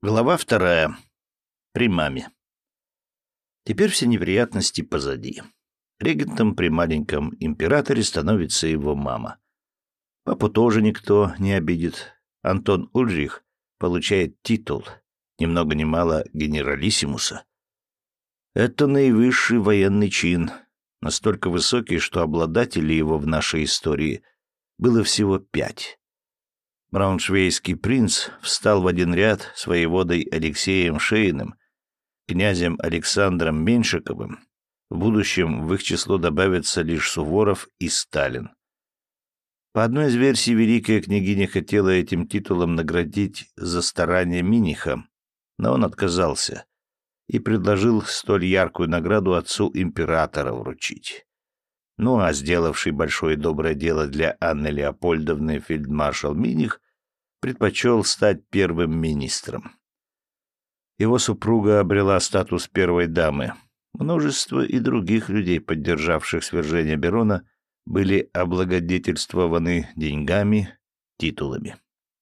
Глава вторая. При маме. Теперь все неприятности позади. Регентом при маленьком императоре становится его мама. Папу тоже никто не обидит. Антон Ульрих получает титул, ни много ни мало генералиссимуса. Это наивысший военный чин, настолько высокий, что обладателей его в нашей истории было всего 5. Брауншвейгский принц встал в один ряд с воеводой Алексеем Шейным, князем Александром Меньшиковым. В будущем в их число добавятся лишь Суворов и Сталин. По одной из версий, великая княгиня хотела этим титулом наградить за старания Миниха, но он отказался и предложил столь яркую награду отцу императора вручить. Ну а сделавший большое доброе дело для Анны Леопольдовны фельдмаршал Миних предпочел стать первым министром. Его супруга обрела статус первой дамы. Множество и других людей, поддержавших свержение Берона, были облагодетельствованы деньгами, титулами.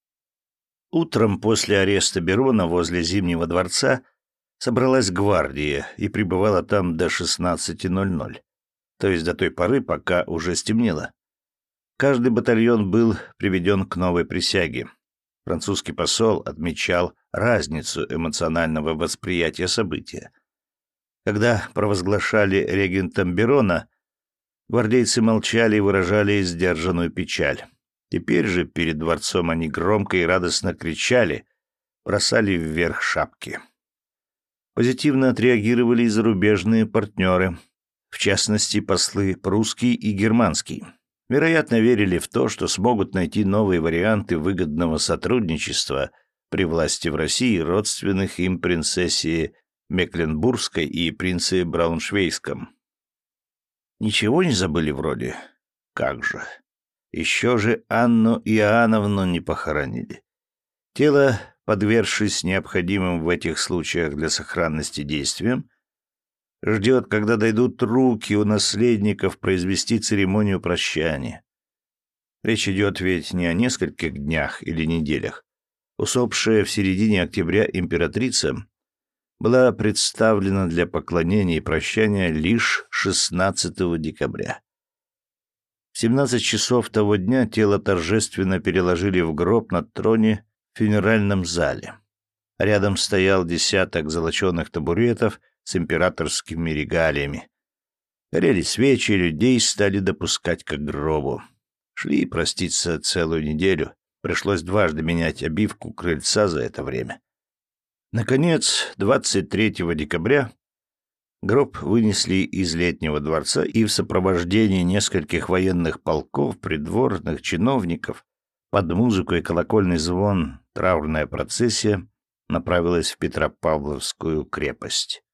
Утром после ареста Берона возле Зимнего дворца собралась гвардия и пребывала там до 16:00. То есть до той поры, пока уже стемнело. Каждый батальон был приведен к новой присяге. Французский посол отмечал разницу эмоционального восприятия события. Когда провозглашали регентом Берона, гвардейцы молчали и выражали сдержанную печаль. Теперь же перед дворцом они громко и радостно кричали, бросали вверх шапки. Позитивно отреагировали и зарубежные партнеры, в частности, послы прусский и германский. Вероятно, верили в то, что смогут найти новые варианты выгодного сотрудничества при власти в России родственных им принцессе Мекленбургской и принце Брауншвейгском. Ничего не забыли вроде? Как же. Еще же Анну Иоанновну не похоронили. Тело, подвергшись необходимым в этих случаях для сохранности действиям, ждет, когда дойдут руки у наследников произвести церемонию прощания. Речь идет ведь не о нескольких днях или неделях. Усопшая в середине октября императрица была представлена для поклонения и прощания лишь 16 декабря. В 17 часов того дня тело торжественно переложили в гроб на троне в фюнеральном зале. Рядом стоял десяток золоченых табуретов с императорскими регалиями. Горели свечи, людей стали допускать к гробу. Шли проститься целую неделю. Пришлось дважды менять обивку крыльца за это время. Наконец, 23 декабря гроб вынесли из Летнего дворца и в сопровождении нескольких военных полков, придворных чиновников, под музыку и колокольный звон траурная процессия направилась в Петропавловскую крепость.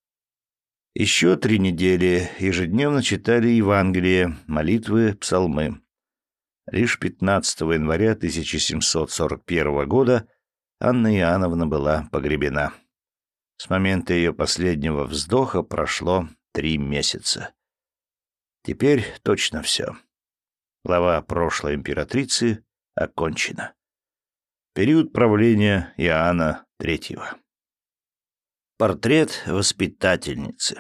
Еще 3 недели ежедневно читали Евангелие, молитвы, псалмы. Лишь 15 января 1741 года Анна Иоанновна была погребена. С момента ее последнего вздоха прошло 3 месяца. Теперь точно все. Глава прошлой императрицы окончена. Период правления Иоанна III. Портрет воспитательницы.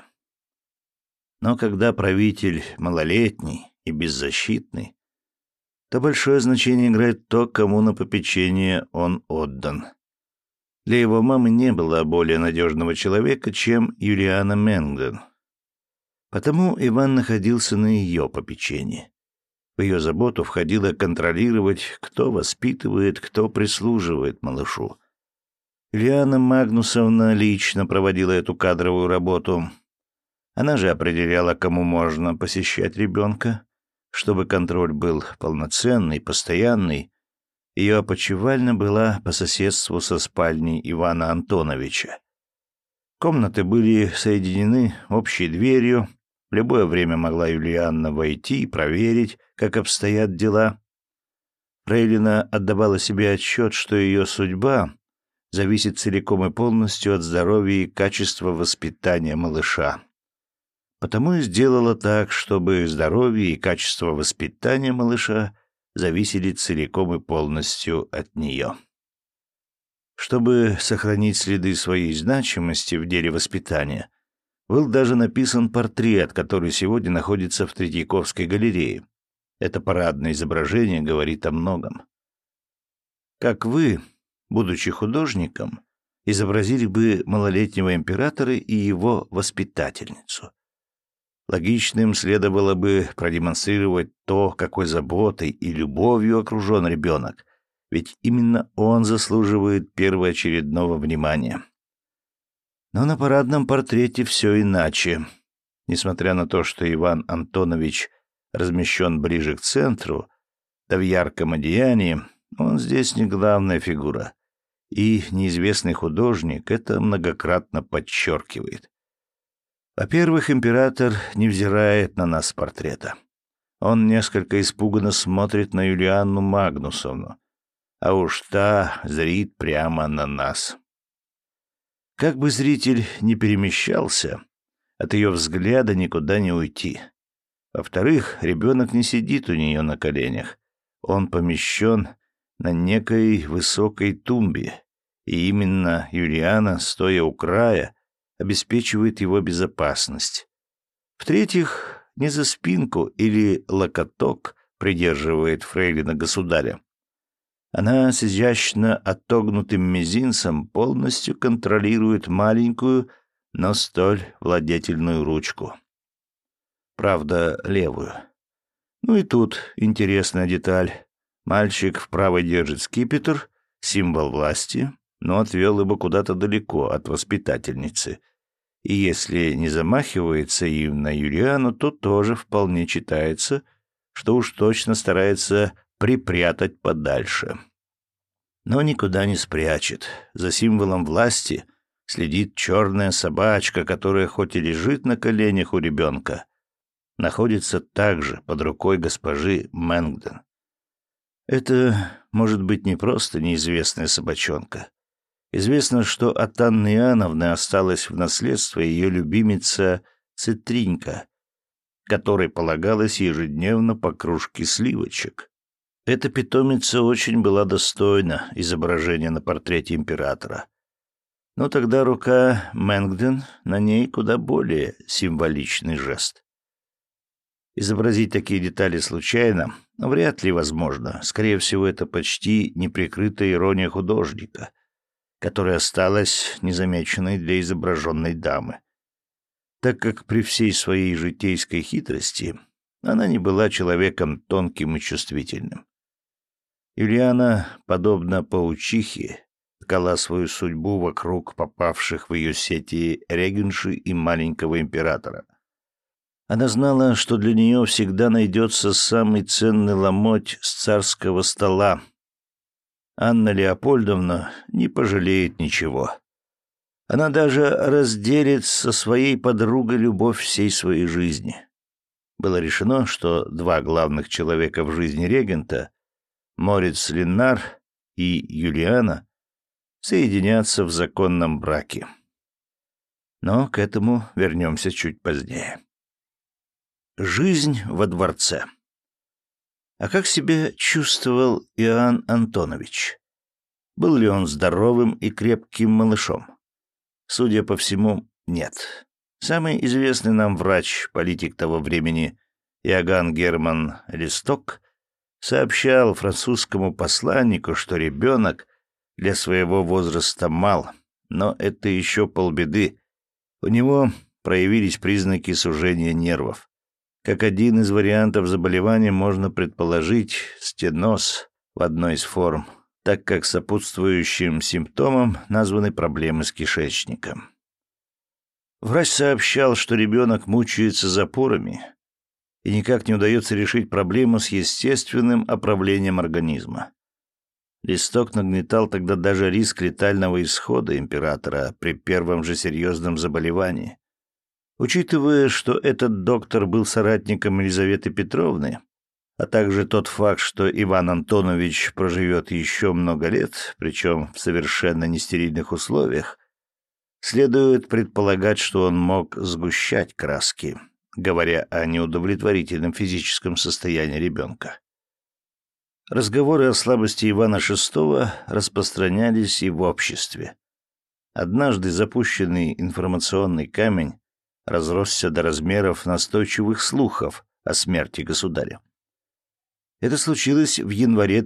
Но когда правитель малолетний и беззащитный, то большое значение играет то, кому на попечение он отдан. Для его мамы не было более надежного человека, чем Юлиана Менген. Потому Иван находился на ее попечении. В ее заботу входило контролировать, кто воспитывает, кто прислуживает малышу. Юлиана Магнусовна лично проводила эту кадровую работу. Она же определяла, кому можно посещать ребенка. Чтобы контроль был полноценный, постоянный, ее опочивальня была по соседству со спальней Ивана Антоновича. Комнаты были соединены общей дверью. В любое время могла Юлианна войти и проверить, как обстоят дела. Фрейлина отдавала себе отчет, что ее судьба зависит целиком и полностью от здоровья и качества воспитания малыша. Потому и сделала так, чтобы здоровье и качество воспитания малыша зависели целиком и полностью от нее. Чтобы сохранить следы своей значимости в деле воспитания, был даже написан портрет, который сегодня находится в Третьяковской галерее. Это парадное изображение говорит о многом. Как вы, будучи художником, изобразили бы малолетнего императора и его воспитательницу? Логичным следовало бы продемонстрировать то, какой заботой и любовью окружен ребенок, ведь именно он заслуживает первоочередного внимания. Но на парадном портрете все иначе. Несмотря на то, что Иван Антонович размещен ближе к центру, да в ярком одеянии, он здесь не главная фигура. И неизвестный художник это многократно подчеркивает. Во-первых, император не взирает на нас с портрета. Он несколько испуганно смотрит на Юлианну Магнусовну, а уж та зрит прямо на нас. Как бы зритель ни перемещался, от ее взгляда никуда не уйти. Во-вторых, ребенок не сидит у нее на коленях. Он помещен на некой высокой тумбе, и именно Юлиана, стоя у края, обеспечивает его безопасность. В-третьих, не за спинку или локоток придерживает фрейлина государя. Она с изящно отогнутым мизинцем полностью контролирует маленькую, но столь владетельную ручку. Правда, левую. Ну и тут интересная деталь. Мальчик в правой держит скипетр, символ власти, но отвел его куда-то далеко от воспитательницы. И если не замахивается им на Юлиану, то тоже вполне читается, что уж точно старается припрятать подальше. Но никуда не спрячет. За символом власти следит черная собачка, которая хоть и лежит на коленях у ребенка, находится также под рукой госпожи Мэнгден. Это может быть не просто неизвестная собачонка. Известно, что от Анны Иоанновны осталась в наследство ее любимица Цитринька, которой полагалось ежедневно по кружке сливочек. Эта питомица очень была достойна изображения на портрете императора. Но тогда рука Мэнгден на ней куда более символичный жест. Изобразить такие детали случайно вряд ли возможно. Скорее всего, это почти неприкрытая ирония художника, которая осталась незамеченной для изображенной дамы, так как при всей своей житейской хитрости она не была человеком тонким и чувствительным. Юлиана, подобно паучихе, ткала свою судьбу вокруг попавших в ее сети регенши и маленького императора. Она знала, что для нее всегда найдется самый ценный ломоть с царского стола. Анна Леопольдовна не пожалеет ничего. Она даже разделит со своей подругой любовь всей своей жизни. Было решено, что два главных человека в жизни регента, Мориц Линнар и Юлиана, соединятся в законном браке. Но к этому вернемся чуть позднее. Жизнь во дворце. А как себя чувствовал Иоанн Антонович? Был ли он здоровым и крепким малышом? Судя по всему, нет. Самый известный нам врач, политик того времени, Иоганн Герман Листок, сообщал французскому посланнику, что ребенок для своего возраста мал, но это еще полбеды. У него проявились признаки сужения нервов. Как один из вариантов заболевания можно предположить стеноз в одной из форм, так как сопутствующим симптомом названы проблемы с кишечником. Врач сообщал, что ребенок мучается запорами и никак не удается решить проблему с естественным оправлением организма. Листок нагнетал тогда даже риск летального исхода императора при первом же серьезном заболевании. Учитывая, что этот доктор был соратником Елизаветы Петровны, а также тот факт, что Иван Антонович проживет еще много лет, причем в совершенно нестерильных условиях, следует предполагать, что он мог сгущать краски, говоря о неудовлетворительном физическом состоянии ребенка. Разговоры о слабости Ивана VI распространялись и в обществе. Однажды запущенный информационный камень разросся до размеров настойчивых слухов о смерти государя. Это случилось в январе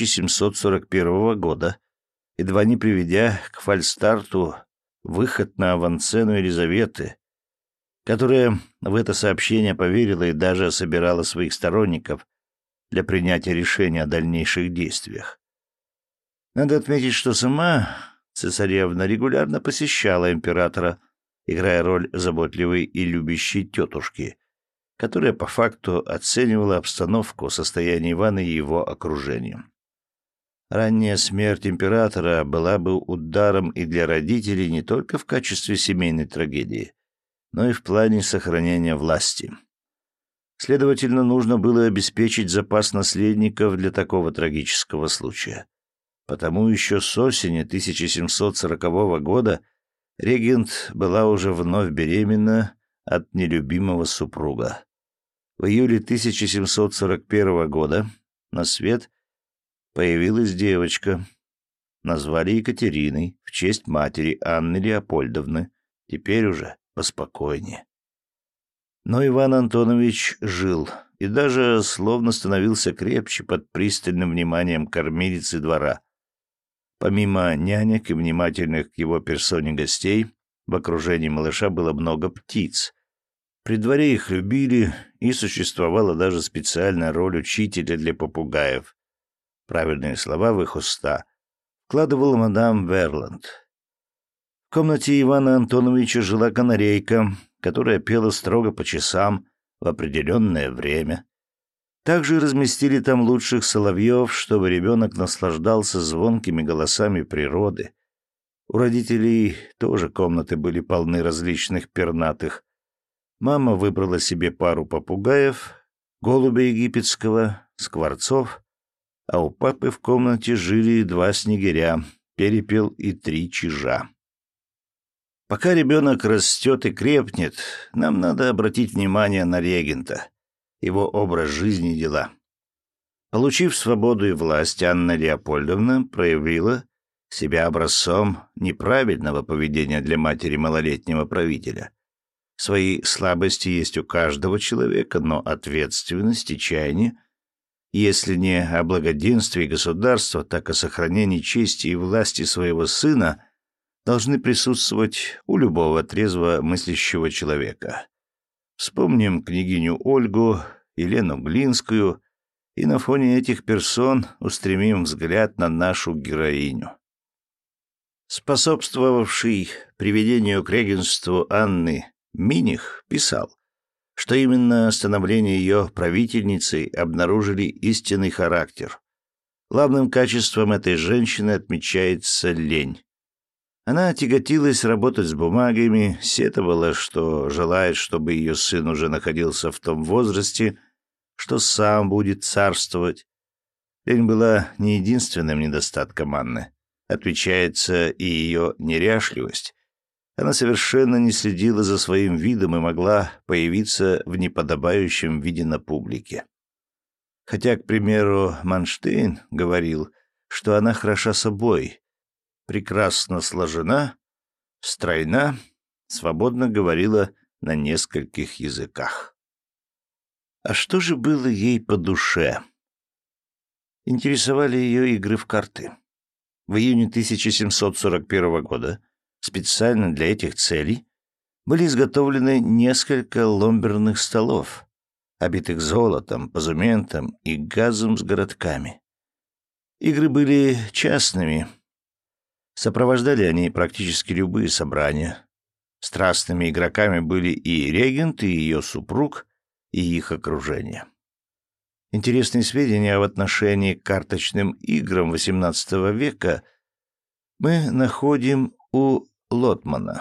1741 года, едва не приведя к фальстарту выход на авансцену Елизаветы, которая в это сообщение поверила и даже собирала своих сторонников для принятия решения о дальнейших действиях. Надо отметить, что сама цесаревна регулярно посещала императора, играя роль заботливой и любящей тетушки, которая по факту оценивала обстановку, состояние Ивана и его окружением. Ранняя смерть императора была бы ударом и для родителей не только в качестве семейной трагедии, но и в плане сохранения власти. Следовательно, нужно было обеспечить запас наследников для такого трагического случая. Потому еще с осени 1740 года регент была уже вновь беременна от нелюбимого супруга. В июле 1741 года на свет появилась девочка. Назвали Екатериной в честь матери Анны Леопольдовны, теперь уже поспокойнее. Но Иван Антонович жил и даже словно становился крепче под пристальным вниманием кормилицы двора. Помимо нянек и внимательных к его персоне гостей, в окружении малыша было много птиц. При дворе их любили, и существовала даже специальная роль учителя для попугаев. Правильные слова в их уста вкладывала мадам Верланд. В комнате Ивана Антоновича жила канарейка, которая пела строго по часам в определенное время. Также разместили там лучших соловьев, чтобы ребенок наслаждался звонкими голосами природы. У родителей тоже комнаты были полны различных пернатых. Мама выбрала себе пару попугаев, голубя египетского, скворцов, а у папы в комнате жили 2 снегиря, перепел и 3 чижа. Пока ребенок растет и крепнет, нам надо обратить внимание на регента, его образ жизни и дела. Получив свободу и власть, Анна Леопольдовна проявила себя образцом неправильного поведения для матери малолетнего правителя. Свои слабости есть у каждого человека, но ответственность и чаяние, если не о благоденствии государства, так о сохранении чести и власти своего сына, должны присутствовать у любого трезво мыслящего человека. Вспомним княгиню Ольгу, Елену Глинскую, и на фоне этих персон устремим взгляд на нашу героиню. Способствовавший приведению к регенству Анны Миних писал, что именно становление ее правительницей обнаружили истинный характер. Главным качеством этой женщины отмечается лень. Она тяготилась работать с бумагами, сетовала, что желает, чтобы ее сын уже находился в том возрасте, что сам будет царствовать. Лень была не единственным недостатком Анны. Отмечается и ее неряшливость. Она совершенно не следила за своим видом и могла появиться в неподобающем виде на публике. Хотя, к примеру, Манштейн говорил, что она хороша собой, прекрасно сложена, стройна, свободно говорила на нескольких языках. А что же было ей по душе? Интересовали ее игры в карты. В июне 1741 года специально для этих целей были изготовлены несколько ломберных столов, обитых золотом, позументом и газом с городками. Игры были частными. Сопровождали они практически любые собрания. Страстными игроками были и регент, и ее супруг, и их окружение. Интересные сведения в отношении к карточным играм XVIII века мы находим у Лотмана.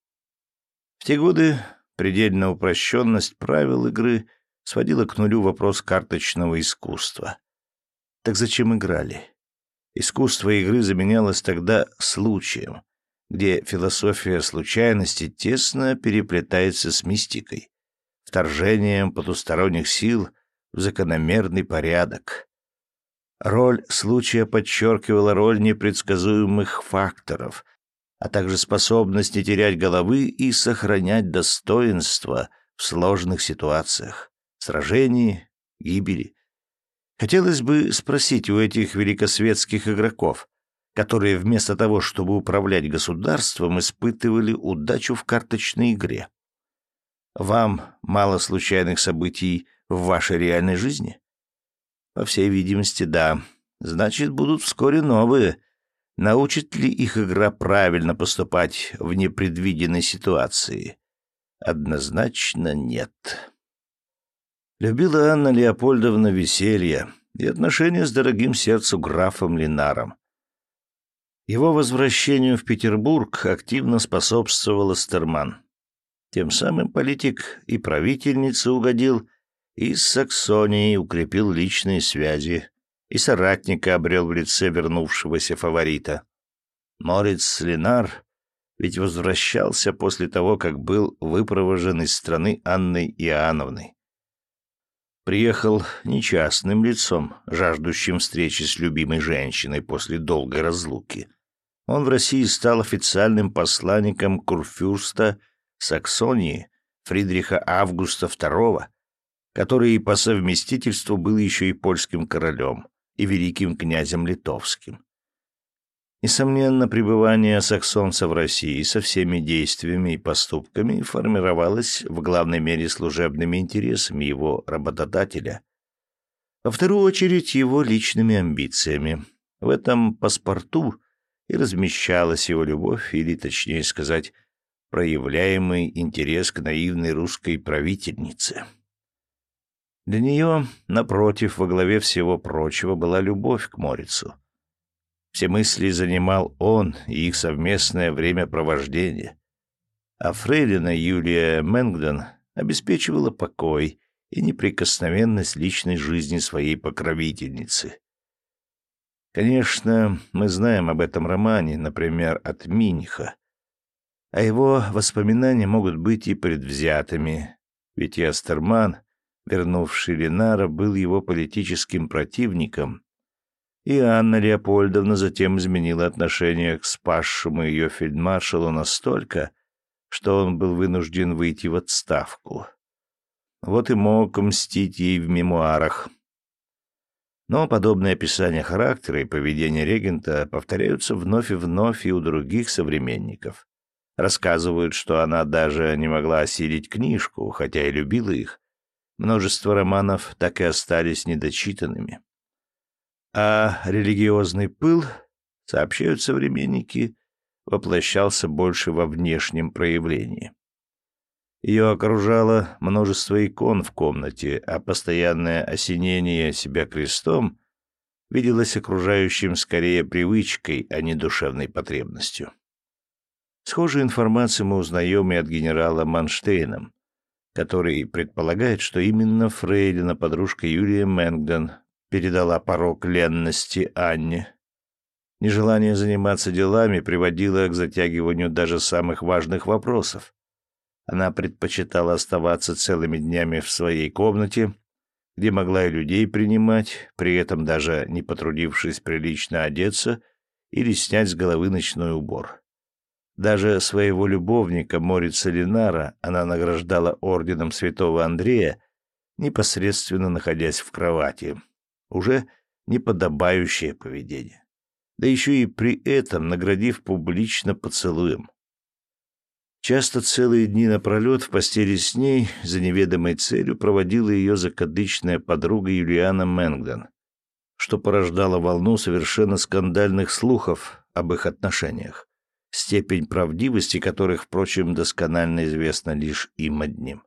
В те годы предельная упрощенность правил игры сводила к нулю вопрос карточного искусства. Так зачем играли? Искусство игры заменялось тогда случаем, где философия случайности тесно переплетается с мистикой, вторжением потусторонних сил в закономерный порядок. Роль случая подчеркивала роль непредсказуемых факторов, а также способность не терять головы и сохранять достоинство в сложных ситуациях, сражении, гибели. Хотелось бы спросить у этих великосветских игроков, которые вместо того, чтобы управлять государством, испытывали удачу в карточной игре. Вам мало случайных событий в вашей реальной жизни? По всей видимости, да. Значит, будут вскоре новые. Научит ли их игра правильно поступать в непредвиденной ситуации? Однозначно нет. Любила Анна Леопольдовна веселье и отношения с дорогим сердцу графом Линаром. Его возвращению в Петербург активно способствовал Эстерман. Тем самым политик и правительнице угодил, и с Саксонией укрепил личные связи, и соратника обрел в лице вернувшегося фаворита. Мориц Линар ведь возвращался после того, как был выпровожен из страны Анной Иоанновной. Приехал не частным лицом, жаждущим встречи с любимой женщиной после долгой разлуки. Он в России стал официальным посланником курфюрста Саксонии Фридриха Августа II, который по совместительству был еще и польским королем и великим князем литовским. Несомненно, пребывание саксонца в России со всеми действиями и поступками формировалось в главной мере служебными интересами его работодателя, во вторую очередь его личными амбициями. В этом паспорту и размещалась его любовь, или, точнее сказать, проявляемый интерес к наивной русской правительнице. Для нее, напротив, во главе всего прочего была любовь к Морицу. Все мысли занимал он и их совместное времяпровождение. А фрейлина Юлия Мэнгдон обеспечивала покой и неприкосновенность личной жизни своей покровительницы. Конечно, мы знаем об этом романе, например, от Миниха, а его воспоминания могут быть и предвзятыми, ведь и Эстерман, вернувший Линара, был его политическим противником, и Анна Леопольдовна затем изменила отношение к спасшему ее фельдмаршалу настолько, что он был вынужден выйти в отставку. Вот и мог мстить ей в мемуарах. Но подобные описания характера и поведения регента повторяются вновь и вновь и у других современников. Рассказывают, что она даже не могла осилить книжку, хотя и любила их. Множество романов так и остались недочитанными. А религиозный пыл, сообщают современники, воплощался больше во внешнем проявлении. Ее окружало множество икон в комнате, а постоянное осенение себя крестом виделось окружающим скорее привычкой, а не душевной потребностью. Схожую информацию мы узнаем и от генерала Манштейна, который предполагает, что именно фрейлина, подружка Юлия Мэнгдон, передала порок ленности Анне. Нежелание заниматься делами приводило к затягиванию даже самых важных вопросов. Она предпочитала оставаться целыми днями в своей комнате, где могла и людей принимать, при этом даже не потрудившись прилично одеться или снять с головы ночной убор. Даже своего любовника Морица Линара она награждала орденом святого Андрея, непосредственно находясь в кровати. Уже неподобающее поведение. Да еще и при этом наградив публично поцелуем. Часто целые дни напролет в постели с ней за неведомой целью проводила ее закадычная подруга Юлиана Мэнгдон, что порождало волну совершенно скандальных слухов об их отношениях, степень правдивости которых, впрочем, досконально известна лишь им одним.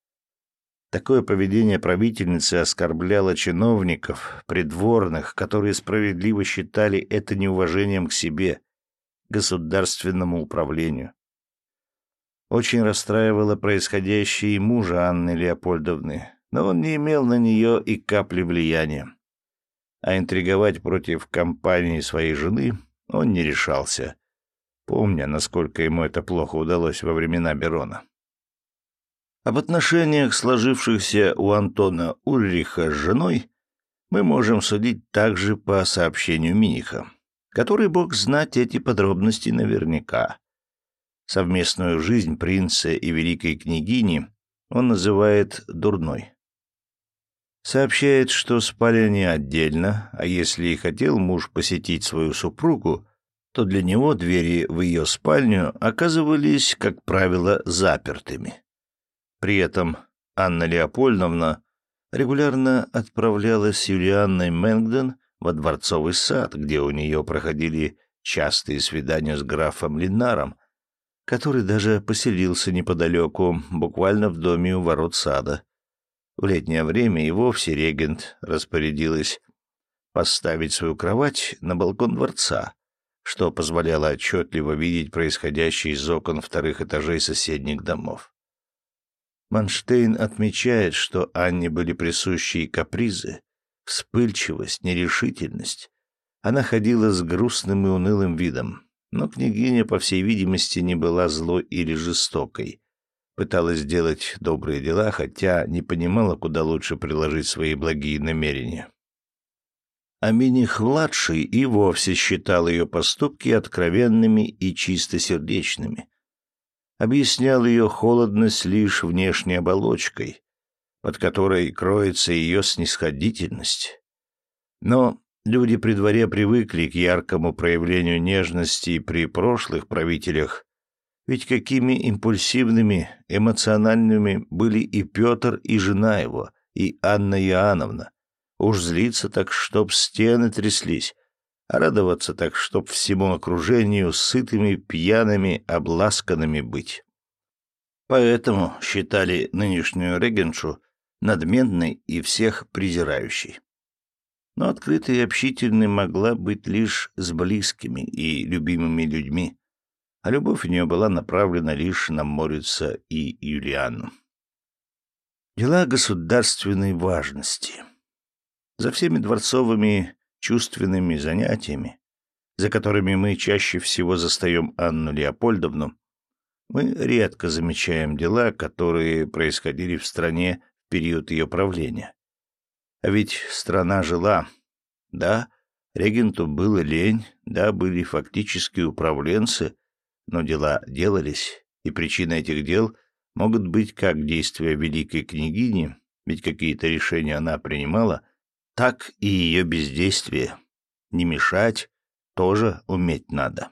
Такое поведение правительницы оскорбляло чиновников, придворных, которые справедливо считали это неуважением к себе, государственному управлению. Очень расстраивало происходящее и мужа Анны Леопольдовны, но он не имел на нее и капли влияния. А интриговать против компании своей жены он не решался, помня, насколько ему это плохо удалось во времена Берона. Об отношениях, сложившихся у Антона Ульриха с женой, Мы можем судить также по сообщению Миниха, который мог знать эти подробности наверняка. Совместную жизнь принца и великой княгини он называет дурной. Сообщает, что спали они отдельно, а если и хотел муж посетить свою супругу, то для него двери в ее спальню оказывались, как правило, запертыми. При этом Анна Леопольдовна регулярно отправлялась с Юлианной Мэнгдон во дворцовый сад, где у нее проходили частые свидания с графом Линнаром, который даже поселился неподалеку, буквально в доме у ворот сада. В летнее время и вовсе регент распорядилась поставить свою кровать на балкон дворца, что позволяло отчетливо видеть происходящее из окон вторых этажей соседних домов. Манштейн отмечает, что Анне были присущи и капризы, вспыльчивость, нерешительность. Она ходила с грустным и унылым видом, но княгиня, по всей видимости, не была злой или жестокой. Пыталась делать добрые дела, хотя не понимала, куда лучше приложить свои благие намерения. А Миних-младший и вовсе считал ее поступки откровенными и чистосердечными. Объяснял ее холодность лишь внешней оболочкой, под которой кроется ее снисходительность. Но люди при дворе привыкли к яркому проявлению нежности при прошлых правителях, ведь какими импульсивными, эмоциональными были и Петр, и жена его, и Анна Иоанновна. Уж злиться так, чтоб стены тряслись, а радоваться так, чтоб всему окружению сытыми, пьяными, обласканными быть. Поэтому считали нынешнюю регеншу надменной и всех презирающей. Но открытой и общительной могла быть лишь с близкими и любимыми людьми, а любовь у нее была направлена лишь на Морица и Юлианну. Дела государственной важности. За всеми дворцовыми чувственными занятиями, за которыми мы чаще всего застаем Анну Леопольдовну, мы редко замечаем дела, которые происходили в стране в период ее правления. А ведь страна жила. Да, регенту было лень, да, были фактически управленцы, но дела делались, и причиной этих дел могут быть как действия великой княгини, ведь какие-то решения она принимала, так и ее бездействие. Не мешать тоже уметь надо.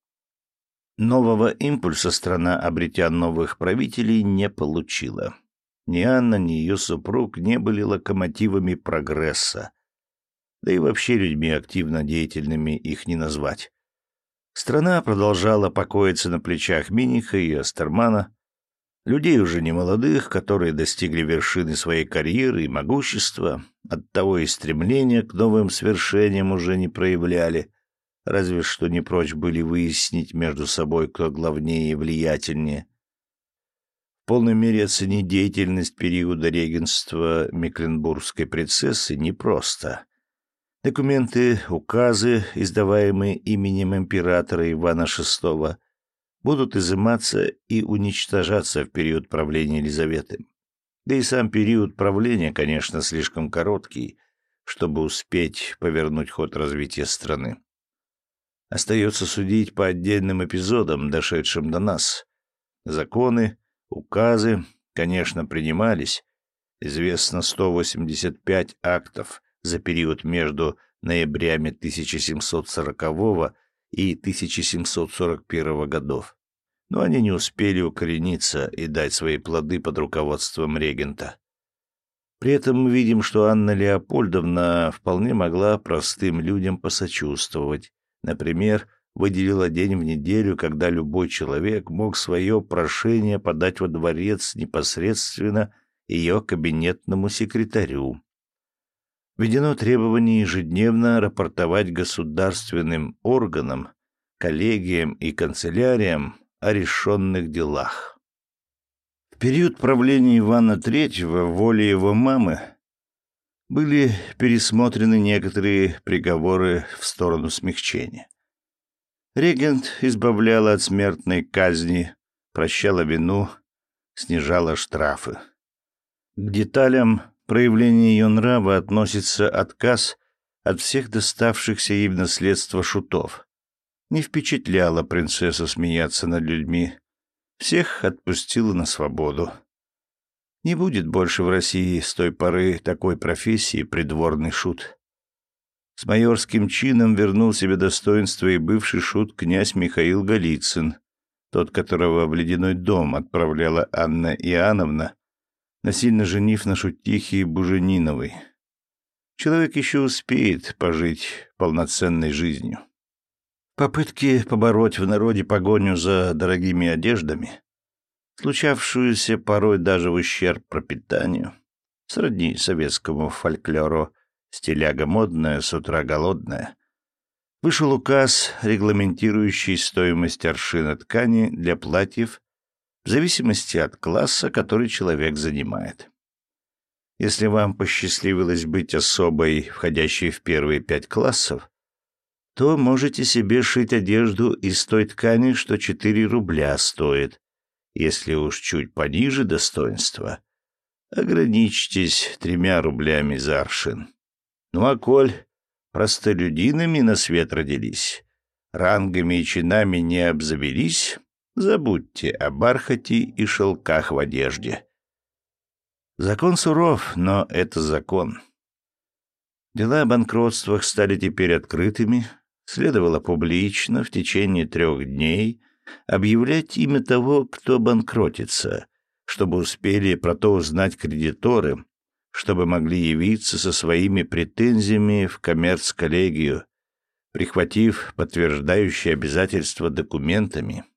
Нового импульса страна, обретя новых правителей, не получила. Ни Анна, ни ее супруг не были локомотивами прогресса. Да и вообще людьми активно деятельными их не назвать. Страна продолжала покоиться на плечах Миниха и Астермана, людей уже не молодых, которые достигли вершины своей карьеры и могущества, оттого и стремления к новым свершениям уже не проявляли, разве что не прочь были выяснить между собой, кто главнее и влиятельнее. В полной мере оценить деятельность периода регенства мекленбургской принцессы непросто. Документы, указы, издаваемые именем императора Ивана VI, будут изыматься и уничтожаться в период правления Елизаветы. Да и сам период правления, конечно, слишком короткий, чтобы успеть повернуть ход развития страны. Остается судить по отдельным эпизодам, дошедшим до нас. Законы, указы, конечно, принимались. Известно 185 актов за период между ноябрями 1740 и 1741 годов. Но они не успели укорениться и дать свои плоды под руководством регента. При этом мы видим, что Анна Леопольдовна вполне могла простым людям посочувствовать. Например, выделила день в неделю, когда любой человек мог свое прошение подать во дворец непосредственно ее кабинетному секретарю. Введено требование ежедневно рапортовать государственным органам, коллегиям и канцеляриям о решенных делах. В период правления Ивана III волей его мамы были пересмотрены некоторые приговоры в сторону смягчения. Регент избавляла от смертной казни, прощала вину, снижала штрафы. К деталям проявление ее нрава относится отказ от всех доставшихся ей в наследство шутов. Не впечатляло принцессу смеяться над людьми. Всех отпустила на свободу. Не будет больше в России с той поры такой профессии придворный шут. С майорским чином вернул себе достоинство и бывший шут князь Михаил Голицын, тот, которого в ледяной дом отправляла Анна Иоанновна, насильно женив на шутихе Бужениновой. Человек еще успеет пожить полноценной жизнью. Попытки побороть в народе погоню за дорогими одеждами, случавшуюся порой даже в ущерб пропитанию, сродни советскому фольклору «стиляга модная, с утра голодная», вышел указ, регламентирующий стоимость аршина ткани для платьев в зависимости от класса, который человек занимает. Если вам посчастливилось быть особой, входящей в первые 5 классов, то можете себе шить одежду из той ткани, что 4 рубля стоит. Если уж чуть пониже достоинства, ограничьтесь 3 рублями за аршин. Ну а коль простолюдинами на свет родились, рангами и чинами не обзавелись, забудьте о бархате и шелках в одежде. Закон суров, но это закон. Дела о банкротствах стали теперь открытыми. Следовало публично в течение 3 дней объявлять имя того, кто банкротится, чтобы успели про то узнать кредиторы, чтобы могли явиться со своими претензиями в коммерц-коллегию, прихватив подтверждающие обязательства документами.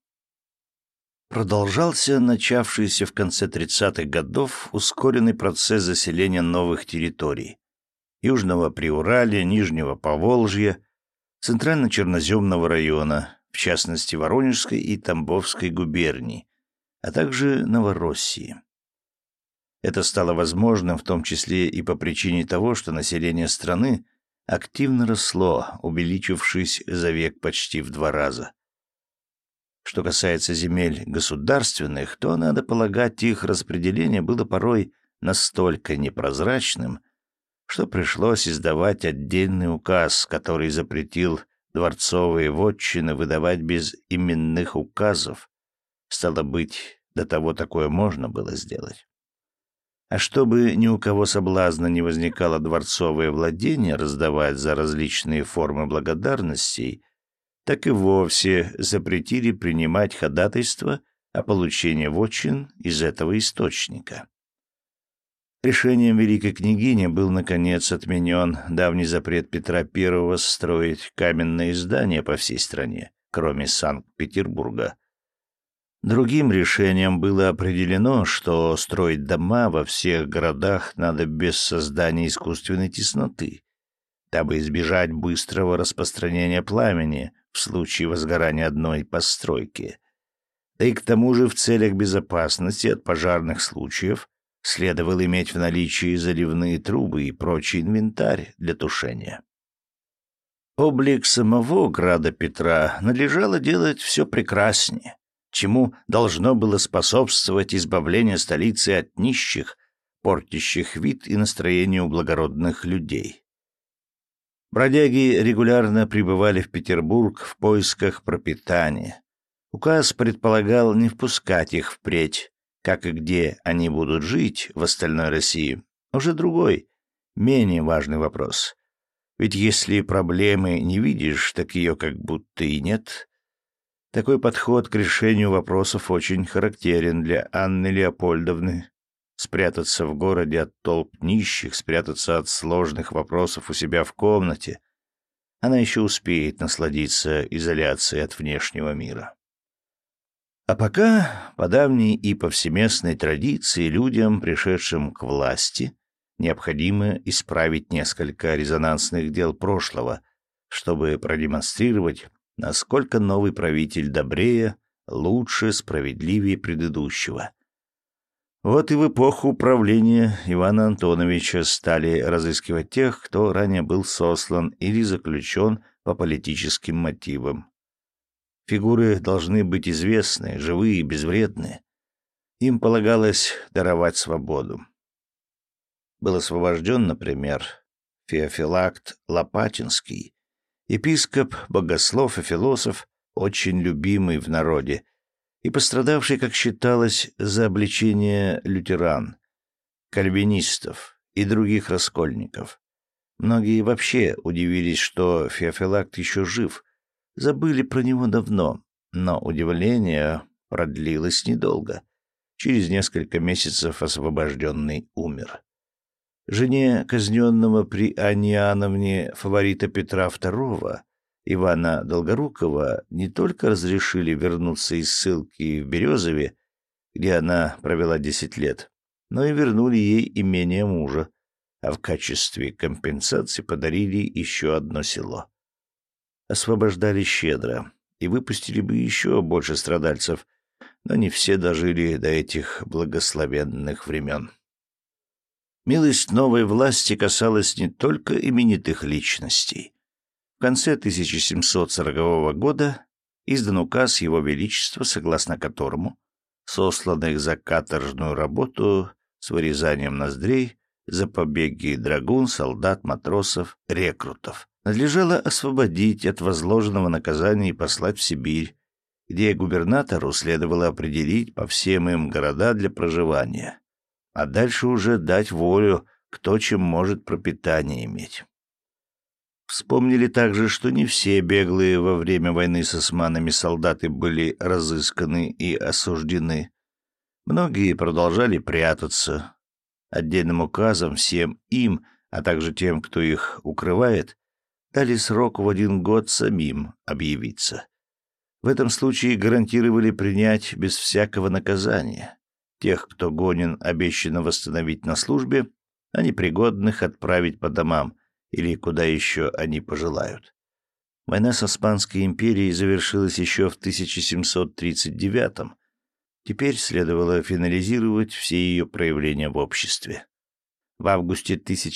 Продолжался начавшийся в конце 30-х годов ускоренный процесс заселения новых территорий — Южного Приуралья, Нижнего Поволжья, Центрально-Черноземного района, в частности Воронежской и Тамбовской губерний, а также Новороссии. Это стало возможным в том числе и по причине того, что население страны активно росло, увеличившись за век почти в 2 раза. Что касается земель государственных, то, надо полагать, их распределение было порой настолько непрозрачным, что пришлось издавать отдельный указ, который запретил дворцовые вотчины выдавать без именных указов. Стало быть, до того такое можно было сделать. А чтобы ни у кого соблазна не возникало дворцовые владения раздавать за различные формы благодарностей, так и вовсе запретили принимать ходатайство о получении вотчин из этого источника. Решением великой княгини был, наконец, отменен давний запрет Петра I строить каменные здания по всей стране, кроме Санкт-Петербурга. Другим решением было определено, что строить дома во всех городах надо без создания искусственной тесноты, дабы избежать быстрого распространения пламени в случае возгорания одной постройки. Да и к тому же в целях безопасности от пожарных случаев следовало иметь в наличии заливные трубы и прочий инвентарь для тушения. Облик самого града Петра надлежало делать все прекраснее, чему должно было способствовать избавление столицы от нищих, портящих вид и настроение у благородных людей. Бродяги регулярно прибывали в Петербург в поисках пропитания. Указ предполагал не впускать их впредь, как и где они будут жить в остальной России. Уже другой, менее важный вопрос. Ведь если проблемы не видишь, так ее как будто и нет. Такой подход к решению вопросов очень характерен для Анны Леопольдовны. Спрятаться в городе от толп нищих, спрятаться от сложных вопросов у себя в комнате. Она еще успеет насладиться изоляцией от внешнего мира. А пока, по давней и повсеместной традиции, людям, пришедшим к власти, необходимо исправить несколько резонансных дел прошлого, чтобы продемонстрировать, насколько новый правитель добрее, лучше, справедливее предыдущего. Вот и в эпоху правления Ивана Антоновича стали разыскивать тех, кто ранее был сослан или заключен по политическим мотивам. Фигуры должны быть известны, живые и безвредные. Им полагалось даровать свободу. Был освобожден, например, Феофилакт Лопатинский, епископ, богослов и философ, очень любимый в народе, и пострадавший, как считалось, за обличение лютеран, кальвинистов и других раскольников. Многие вообще удивились, что Феофилакт еще жив, забыли про него давно, но удивление продлилось недолго. Через несколько месяцев освобожденный умер. Жене казненного при Анне Иоанновне фаворита Петра II, Ивана Долгорукова, не только разрешили вернуться из ссылки в Березове, где она провела 10 лет, но и вернули ей имение мужа, а в качестве компенсации подарили еще одно село. Освобождали щедро и выпустили бы еще больше страдальцев, но не все дожили до этих благословенных времен. Милость новой власти касалась не только именитых личностей. В конце 1740 года издан указ Его Величества, согласно которому сосланных за каторжную работу с вырезанием ноздрей, за побеги драгун, солдат, матросов, рекрутов надлежало освободить от возложенного наказания и послать в Сибирь, где губернатору следовало определить по всем им города для проживания, а дальше уже дать волю, кто чем может пропитание иметь. Вспомнили также, что не все беглые во время войны с османами солдаты были разысканы и осуждены. Многие продолжали прятаться. Отдельным указом всем им, а также тем, кто их укрывает, дали срок в 1 год самим объявиться. В этом случае гарантировали принять без всякого наказания. Тех, кто гонен, обещано восстановить на службе, а непригодных отправить по домам или куда еще они пожелают. Война с Османской империей завершилась еще в 1739-м. Теперь следовало финализировать все ее проявления в обществе. В августе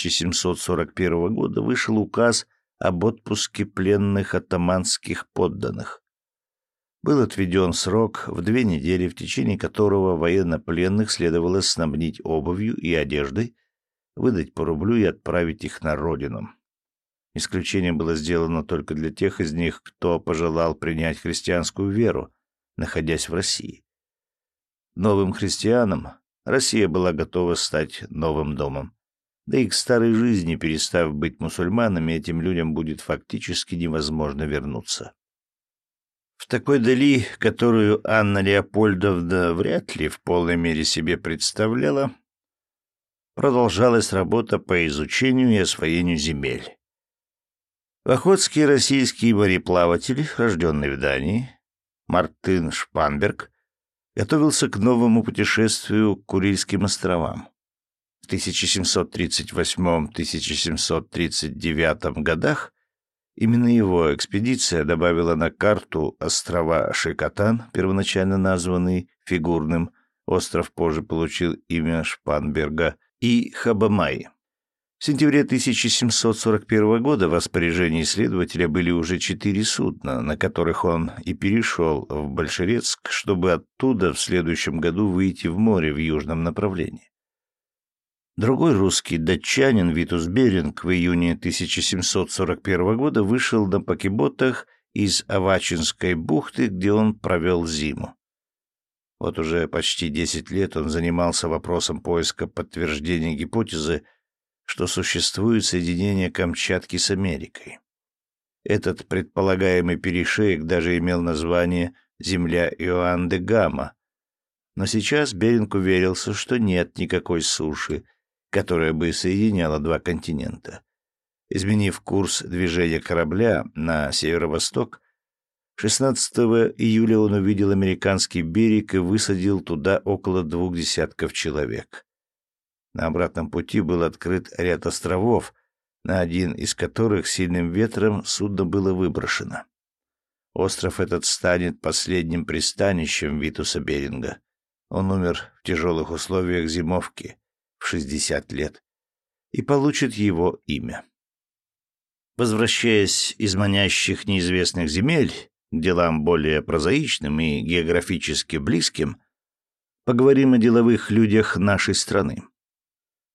1741 года вышел указ об отпуске пленных оттоманских подданных. Был отведен срок в 2 недели, в течение которого военнопленных следовало снабдить обувью и одеждой, выдать по рублю и отправить их на родину. Исключение было сделано только для тех из них, кто пожелал принять христианскую веру, находясь в России. Новым христианам Россия была готова стать новым домом. Да и к старой жизни, перестав быть мусульманами, этим людям будет фактически невозможно вернуться. В такой дали, которую Анна Леопольдовна вряд ли в полной мере себе представляла, продолжалась работа по изучению и освоению земель. Охотский российский мореплаватель, рожденный в Дании, Мартын Шпанберг, готовился к новому путешествию к Курильским островам. В 1738-1739 годах именно его экспедиция добавила на карту острова Шикотан, первоначально названный Фигурным, остров позже получил имя Шпанберга, и Хабамай. В сентябре 1741 года в распоряжении исследователя были уже 4 судна, на которых он и перешел в Большерецк, чтобы оттуда в следующем году выйти в море в южном направлении. Другой русский датчанин Витус Беринг в июне 1741 года вышел на покеботах из Авачинской бухты, где он провел зиму. Вот уже почти 10 лет он занимался вопросом поиска подтверждения гипотезы, что существует соединение Камчатки с Америкой. Этот предполагаемый перешеек даже имел название «Земля Иоанн де Гама». Но сейчас Беринг уверился, что нет никакой суши, которая бы соединяла 2 континента. Изменив курс движения корабля на северо-восток, 16 июля он увидел американский берег и высадил туда около 2 десятков человек. На обратном пути был открыт ряд островов, на один из которых сильным ветром судно было выброшено. Остров этот станет последним пристанищем Витуса Беринга. Он умер в тяжелых условиях зимовки в 60 лет и получит его имя. Возвращаясь из манящих неизвестных земель к делам более прозаичным и географически близким, поговорим о деловых людях нашей страны.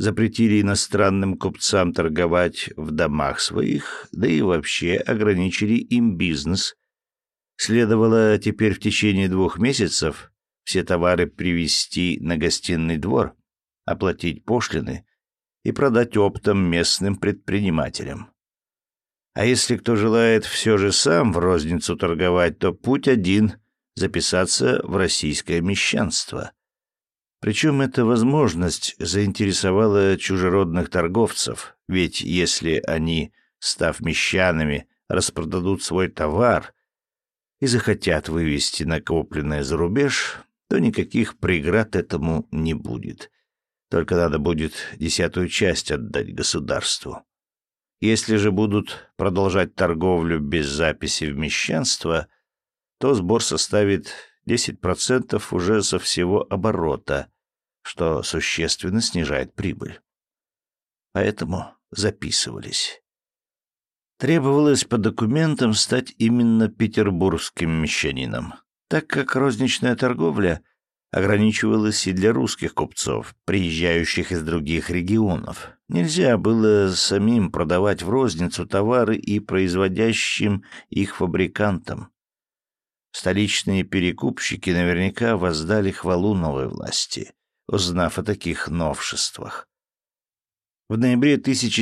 запретили иностранным купцам торговать в домах своих, да и вообще ограничили им бизнес. Следовало теперь в течение 2 месяцев все товары привезти на гостиный двор, оплатить пошлины и продать оптом местным предпринимателям. А если кто желает все же сам в розницу торговать, то путь один — записаться в российское мещанство. Причем эта возможность заинтересовала чужеродных торговцев, ведь если они, став мещанами, распродадут свой товар и захотят вывести накопленное за рубеж, то никаких преград этому не будет. Только надо будет 10-ю часть отдать государству. Если же будут продолжать торговлю без записи в мещанство, то сбор составит 10% уже со всего оборота, что существенно снижает прибыль. Поэтому записывались. Требовалось по документам стать именно петербургским мещанином, так как розничная торговля ограничивалась и для русских купцов, приезжающих из других регионов. Нельзя было самим продавать в розницу товары и производящим их фабрикантам. Столичные перекупщики наверняка воздали хвалу новой власти, узнав о таких новшествах. В ноябре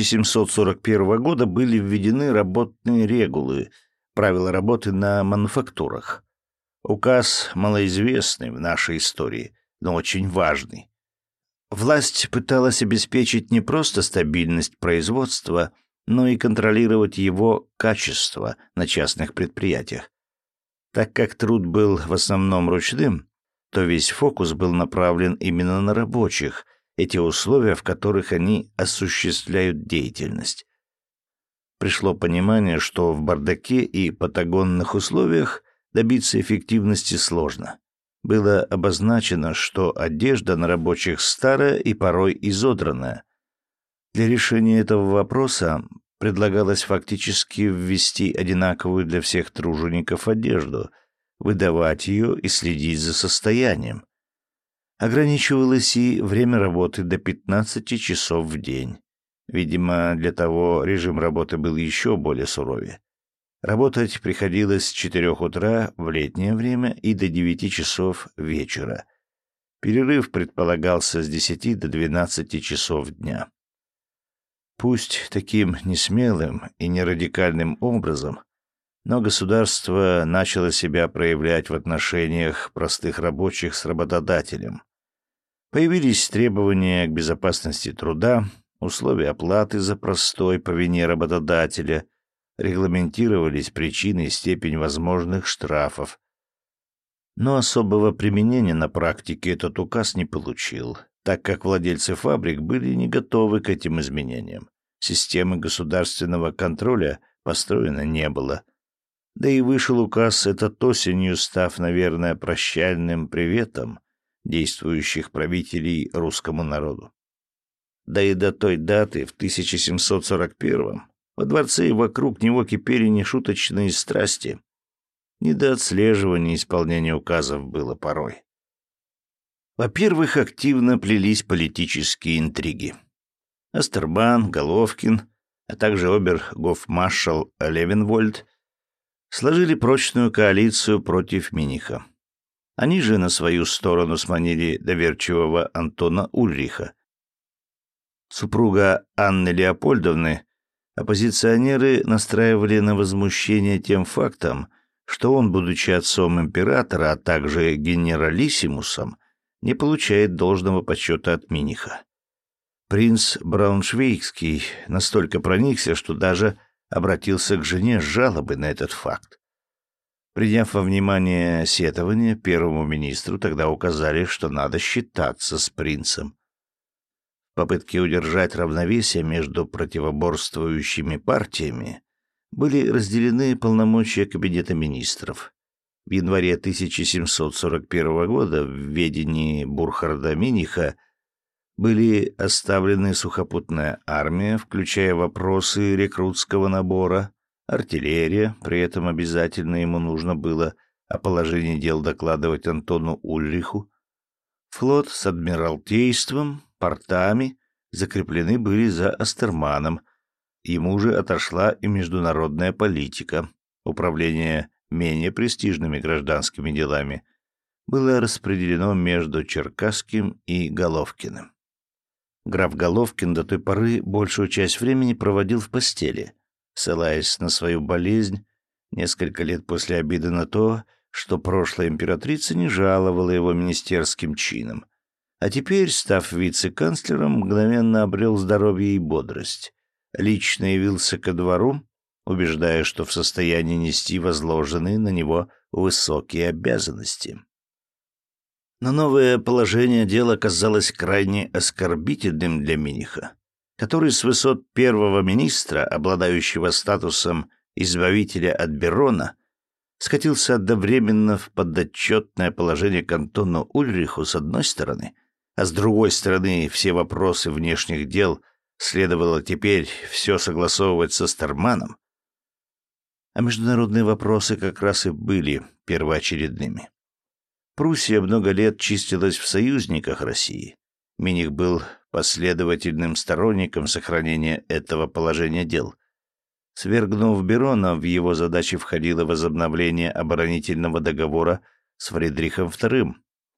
1741 года были введены работные регулы, правила работы на мануфактурах. Указ малоизвестный в нашей истории, но очень важный. Власть пыталась обеспечить не просто стабильность производства, но и контролировать его качество на частных предприятиях. Так как труд был в основном ручным, то весь фокус был направлен именно на рабочих, эти условия, в которых они осуществляют деятельность. Пришло понимание, что в бардаке и патагонных условиях добиться эффективности сложно. Было обозначено, что одежда на рабочих старая и порой изодранная. Для решения этого вопроса предлагалось фактически ввести одинаковую для всех тружеников одежду, выдавать ее и следить за состоянием. Ограничивалось и время работы до 15 часов в день. Видимо, для того режим работы был еще более суровее. Работать приходилось с 4 утра в летнее время и до 9 часов вечера. Перерыв предполагался с 10 до 12 часов дня. Пусть таким несмелым и нерадикальным образом, но государство начало себя проявлять в отношениях простых рабочих с работодателем. Появились требования к безопасности труда, условия оплаты за простой по вине работодателя, регламентировались причины и степень возможных штрафов. Но особого применения на практике этот указ не получил, так как владельцы фабрик были не готовы к этим изменениям. Системы государственного контроля построено не было. Да и вышел указ этот осенью, став, наверное, прощальным приветом действующих правителей русскому народу. Да и до той даты, в 1741-м, во дворце и вокруг него кипели нешуточные страсти. Не до отслеживания исполнения указов было порой. Во-первых, активно плелись политические интриги. Астербан, Головкин, а также обер-гофмаршал Левенвольд сложили прочную коалицию против Миниха. Они же на свою сторону сманили доверчивого Антона Ульриха. Супруга Анны Леопольдовны оппозиционеры настраивали на возмущение тем фактом, что он, будучи отцом императора, а также генералиссимусом, не получает должного почета от Миниха. Принц Брауншвейгский настолько проникся, что даже обратился к жене с жалобой на этот факт. Приняв во внимание сетование, первому министру тогда указали, что надо считаться с принцем. В попытке удержать равновесие между противоборствующими партиями были разделены полномочия Кабинета министров. В январе 1741 года в ведении Бурхарда Миниха были оставлены сухопутная армия, включая вопросы рекрутского набора, артиллерия, при этом обязательно ему нужно было о положении дел докладывать Антону Ульриху, флот с адмиралтейством, портами, закреплены были за Остерманом. Ему же отошла и международная политика. Управление менее престижными гражданскими делами было распределено между Черкасским и Головкиным. Граф Головкин до той поры большую часть времени проводил в постели, ссылаясь на свою болезнь несколько лет после обиды на то, что прошлая императрица не жаловала его министерским чином. А теперь, став вице-канцлером, мгновенно обрел здоровье и бодрость. Лично явился ко двору, убеждая, что в состоянии нести возложенные на него высокие обязанности. Но новое положение дел оказалось крайне оскорбительным для Миниха, который с высот первого министра, обладающего статусом избавителя от Берона, скатился одновременно в подотчетное положение к Антону Ульриху с одной стороны, а с другой стороны все вопросы внешних дел следовало теперь все согласовывать со Остерманом. А международные вопросы как раз и были первоочередными. Пруссия много лет числилась в союзниках России. Миних был последовательным сторонником сохранения этого положения дел. Свергнув Берона, в его задачи входило возобновление оборонительного договора с Фридрихом II.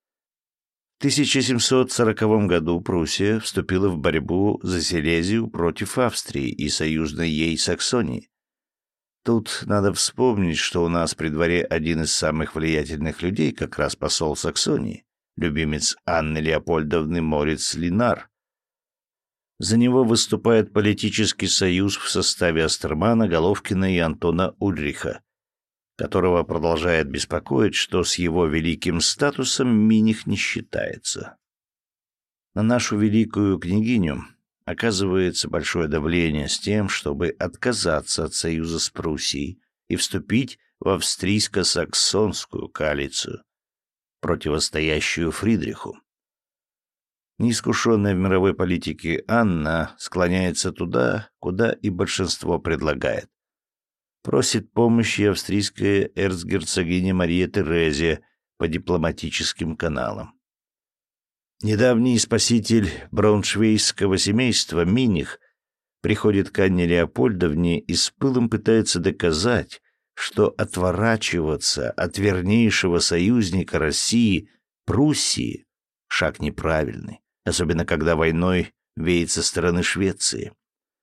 В 1740 году Пруссия вступила в борьбу за Силезию против Австрии и союзной ей Саксонии. Тут надо вспомнить, что у нас при дворе один из самых влиятельных людей, как раз посол Саксонии, любимец Анны Леопольдовны Мориц Линар. За него выступает политический союз в составе Остермана, Головкина и Антона Ульриха, которого продолжает беспокоить, что с его великим статусом Миних не считается. На нашу великую княгиню оказывается большое давление с тем, чтобы отказаться от союза с Пруссией и вступить в австрийско-саксонскую коалицию, противостоящую Фридриху. Неискушенная в мировой политике Анна склоняется туда, куда и большинство предлагает. Просит помощи австрийская эрцгерцогиня Мария Терезия по дипломатическим каналам. Недавний спаситель брауншвейгского семейства Миних приходит к Анне Леопольдовне и с пылом пытается доказать, что отворачиваться от вернейшего союзника России, Пруссии, шаг неправильный, особенно когда войной веет со стороны Швеции.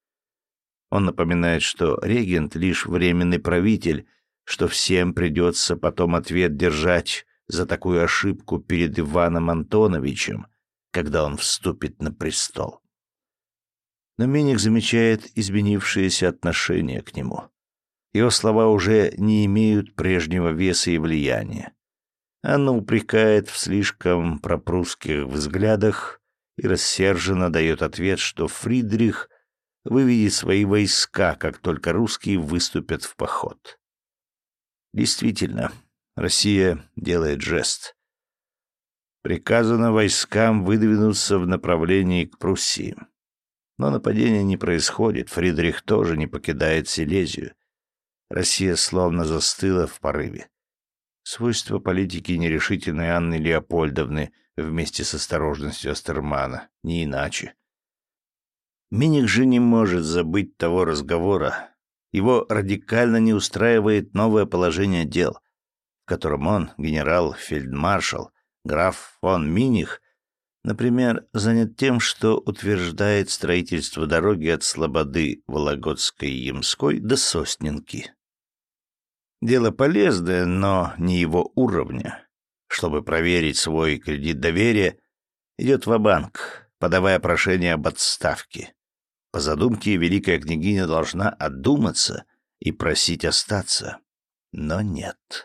Он напоминает, что регент — лишь временный правитель, что всем придется потом ответ держать за такую ошибку перед Иваном Антоновичем, когда он вступит на престол. Но Миних замечает изменившееся отношение к нему. Его слова уже не имеют прежнего веса и влияния. Анна упрекает в слишком пропрусских взглядах и рассерженно дает ответ, что Фридрих выведет свои войска, как только русские выступят в поход. Действительно, Россия делает жест. Приказано войскам выдвинуться в направлении к Пруссии. Но нападение не происходит, Фридрих тоже не покидает Силезию. Россия словно застыла в порыве. Свойство политики нерешительной Анны Леопольдовны вместе с осторожностью Остермана, не иначе. Миних же не может забыть того разговора. Его радикально не устраивает новое положение дел, в котором он, генерал-фельдмаршал, граф фон Миних, например, занят тем, что утверждает строительство дороги от Слободы Вологодской и Ямской до Сосненки. Дело полезное, но не его уровня. Чтобы проверить свой кредит доверия, идет ва-банк, подавая прошение об отставке. По задумке, великая княгиня должна одуматься и просить остаться. Но нет.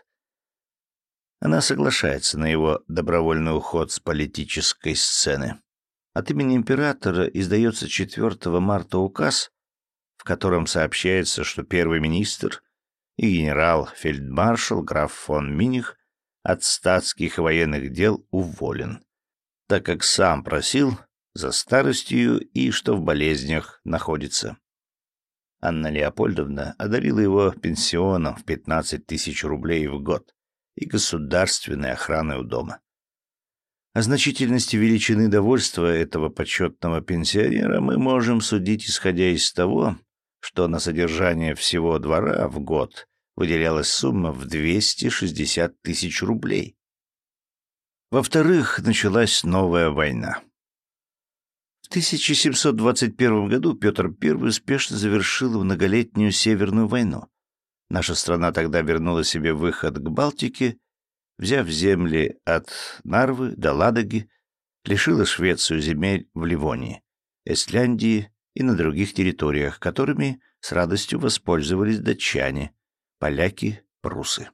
Она соглашается на его добровольный уход с политической сцены. От имени императора издается 4 марта указ, в котором сообщается, что первый министр и генерал-фельдмаршал граф фон Миних от статских и военных дел уволен, так как сам просил за старостью и что в болезнях находится. Анна Леопольдовна одарила его пенсионом в 15 000 рублей в год и государственной охраной у дома. О значительности величины довольства этого почетного пенсионера мы можем судить, исходя из того, что на содержание всего двора в год выделялась сумма в 260 тысяч рублей. Во-вторых, началась новая война. В 1721 году Петр I успешно завершил многолетнюю Северную войну. Наша страна тогда вернула себе выход к Балтике, взяв земли от Нарвы до Ладоги, лишила Швецию земель в Ливонии, Эстляндии и на других территориях, которыми с радостью воспользовались датчане, поляки, прусы.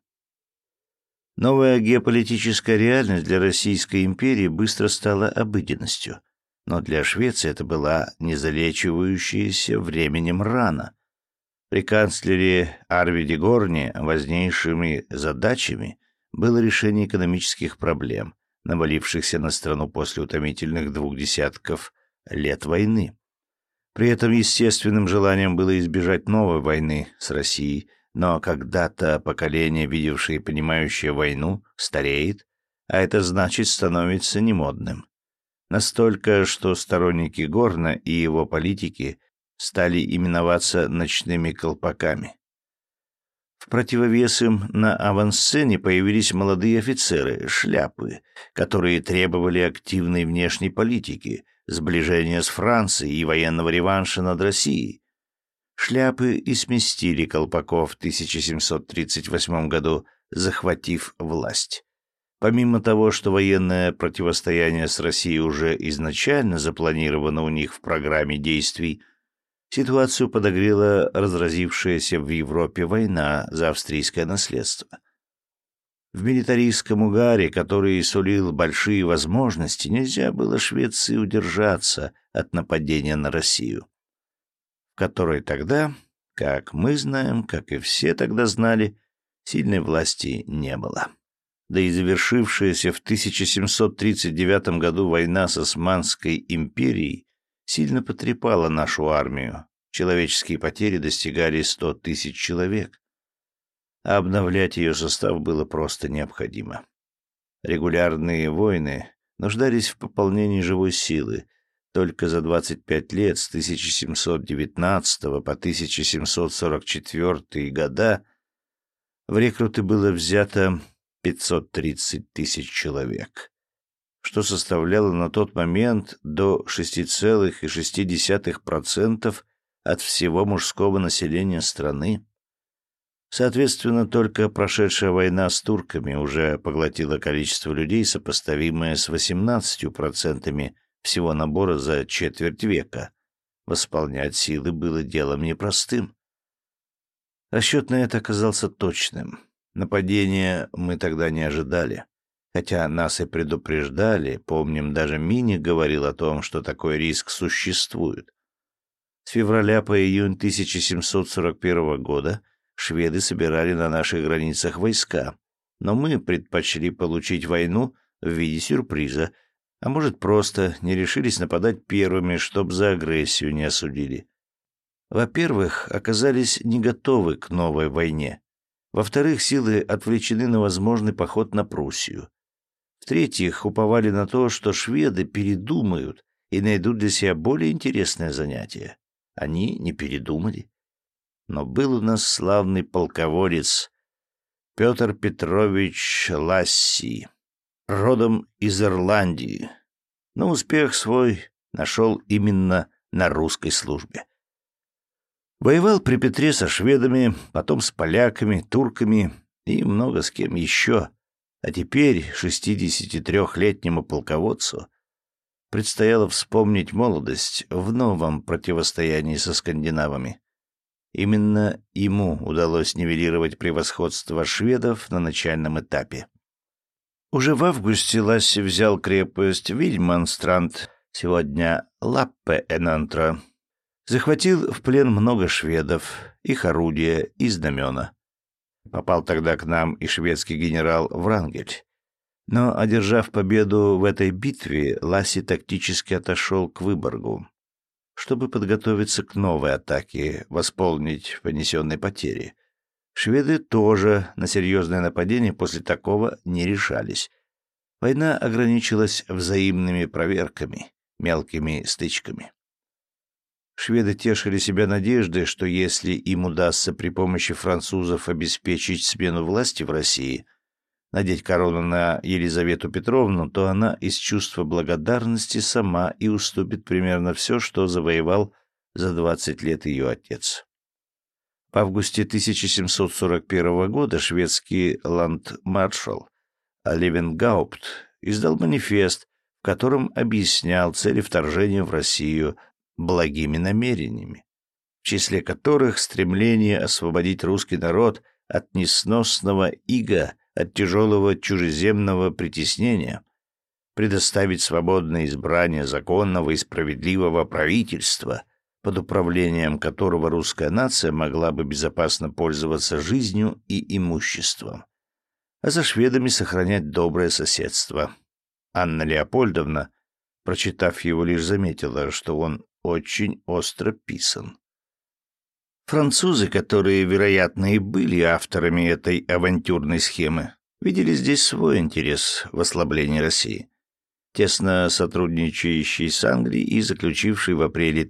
Новая геополитическая реальность для Российской империи быстро стала обыденностью, но для Швеции это была незалечивающаяся временем рана. При канцлере Арвиде Горне важнейшими задачами было решение экономических проблем, навалившихся на страну после утомительных 2 десятков лет войны. При этом естественным желанием было избежать новой войны с Россией, но когда-то поколение, видевшее и понимающее войну, стареет, а это значит становится немодным. Настолько, что сторонники Горна и его политики стали именоваться ночными колпаками. В противовес им на авансцене появились молодые офицеры, шляпы, которые требовали активной внешней политики, сближения с Францией и военного реванша над Россией. Шляпы и сместили колпаков в 1738 году, захватив власть. Помимо того, что военное противостояние с Россией уже изначально запланировано у них в программе действий, ситуацию подогрела разразившаяся в Европе война за австрийское наследство. В милитаристском угаре, который сулил большие возможности, нельзя было Швеции удержаться от нападения на Россию, в которой тогда, как мы знаем, как и все тогда знали, сильной власти не было. Да и завершившаяся в 1739 году война с Османской империей сильно потрепала нашу армию. Человеческие потери достигали 100 тысяч человек, а обновлять ее состав было просто необходимо. Регулярные войны нуждались в пополнении живой силы. Только за 25 лет с 1719 по 1744 года в рекруты было взято 530 тысяч человек, что составляло на тот момент до 6,6% от всего мужского населения страны. Соответственно, только прошедшая война с турками уже поглотила количество людей, сопоставимое с 18% всего набора за четверть века. Восполнять силы было делом непростым. Расчет на это оказался точным. Нападения мы тогда не ожидали. Хотя нас и предупреждали, помним, даже Мини говорил о том, что такой риск существует. С февраля по июнь 1741 года шведы собирали на наших границах войска, но мы предпочли получить войну в виде сюрприза, а может, просто не решились нападать первыми, чтоб за агрессию не осудили. Во-первых, оказались не готовы к новой войне. Во-вторых, силы отвлечены на возможный поход на Пруссию. В-третьих, уповали на то, что шведы передумают и найдут для себя более интересное занятие. Они не передумали. Но был у нас славный полководец Петр Петрович Ласси, родом из Ирландии, но успех свой нашел именно на русской службе. Воевал при Петре со шведами, потом с поляками, турками и много с кем еще. А теперь 63-летнему полководцу предстояло вспомнить молодость в новом противостоянии со скандинавами. Именно ему удалось нивелировать превосходство шведов на начальном этапе. Уже в августе Ласси взял крепость Вильманстранд, сегодня Лаппе-Энантра. Захватил в плен много шведов, их орудия и знамена. Попал тогда к нам и шведский генерал Врангель. Но, одержав победу в этой битве, Ласси тактически отошел к Выборгу, чтобы подготовиться к новой атаке, восполнить понесенные потери. Шведы тоже на серьезное нападение после такого не решались. Война ограничилась взаимными проверками, мелкими стычками. Шведы тешили себя надеждой, что если им удастся при помощи французов обеспечить смену власти в России, надеть корону на Елизавету Петровну, то она из чувства благодарности сама и уступит примерно все, что завоевал за 20 лет ее отец. В августе 1741 года шведский ландмаршал Левенгаупт издал манифест, в котором объяснял цели вторжения в Россию благими намерениями, в числе которых стремление освободить русский народ от несносного ига, от тяжелого чужеземного притеснения, предоставить свободное избрание законного и справедливого правительства, под управлением которого русская нация могла бы безопасно пользоваться жизнью и имуществом, а за шведами сохранять доброе соседство. Анна Леопольдовна, прочитав его, лишь заметила, что он очень остро писан. Французы, которые, вероятно, и были авторами этой авантюрной схемы, видели здесь свой интерес в ослаблении России, тесно сотрудничающий с Англией и заключивший в апреле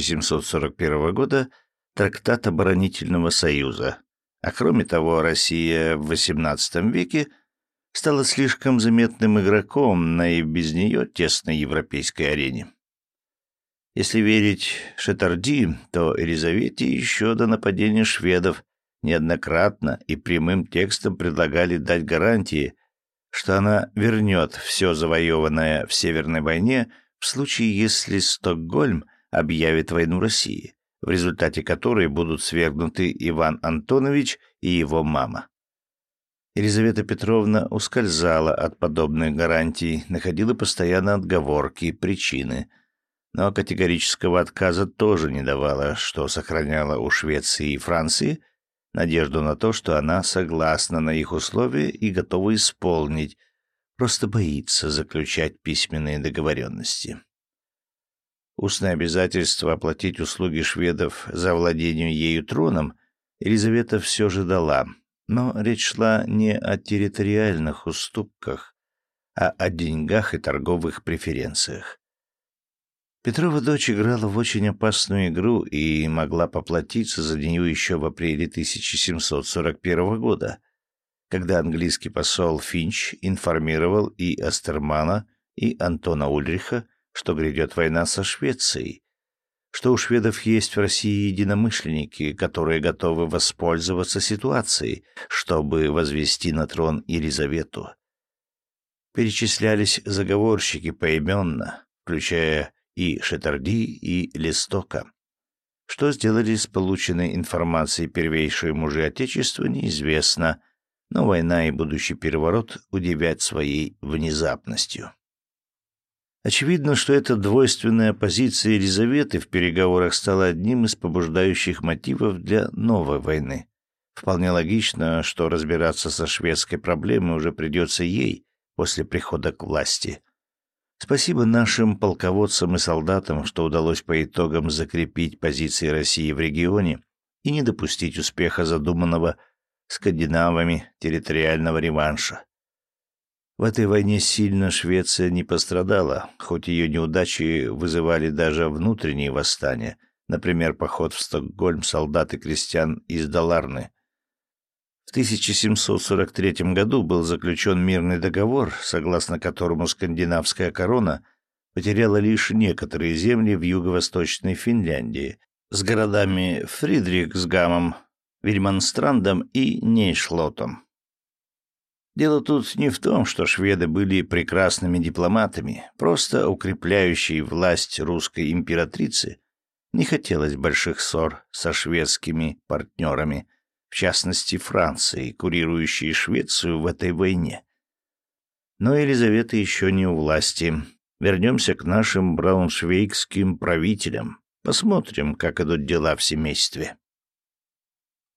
1741 года трактат оборонительного союза. А кроме того, Россия в XVIII веке стала слишком заметным игроком на и без нее тесной европейской арене. Если верить Шетарди, то Елизавете еще до нападения шведов неоднократно и прямым текстом предлагали дать гарантии, что она вернет все завоеванное в Северной войне в случае, если Стокгольм объявит войну России, в результате которой будут свергнуты Иван Антонович и его мама. Елизавета Петровна ускользала от подобных гарантий, находила постоянно отговорки и причины, но категорического отказа тоже не давала, что сохраняло у Швеции и Франции надежду на то, что она согласна на их условия и готова исполнить, просто боится заключать письменные договоренности. Устное обязательство оплатить услуги шведов за владение ею троном Елизавета все же дала, но речь шла не о территориальных уступках, а о деньгах и торговых преференциях. Петрова дочь играла в очень опасную игру и могла поплатиться за нее еще в апреле 1741 года, когда английский посол Финч информировал и Астермана, и Антона Ульриха, что грядет война со Швецией, что у шведов есть в России единомышленники, которые готовы воспользоваться ситуацией, чтобы возвести на трон Елизавету. Перечислялись заговорщики поименно, включая и Шетарди, и Листока. Что сделали с полученной информацией первейшие мужи Отечества, неизвестно, но война и будущий переворот удивят своей внезапностью. Очевидно, что эта двойственная позиция Елизаветы в переговорах стала одним из побуждающих мотивов для новой войны. Вполне логично, что разбираться со шведской проблемой уже придется ей после прихода к власти. Спасибо нашим полководцам и солдатам, что удалось по итогам закрепить позиции России в регионе и не допустить успеха задуманного скандинавами территориального реванша. В этой войне сильно Швеция не пострадала, хоть ее неудачи вызывали даже внутренние восстания, например, поход в Стокгольм солдат и крестьян из Даларны. В 1743 году был заключен мирный договор, согласно которому скандинавская корона потеряла лишь некоторые земли в юго-восточной Финляндии с городами Фридрихсгамом, Вильманстрандом и Нейшлотом. Дело тут не в том, что шведы были прекрасными дипломатами, просто укрепляющей власть русской императрицы не хотелось больших ссор со шведскими партнерами, в частности Францией, курирующей Швецию в этой войне. Но Елизавета еще не у власти. Вернемся к нашим брауншвейгским правителям. Посмотрим, как идут дела в семействе.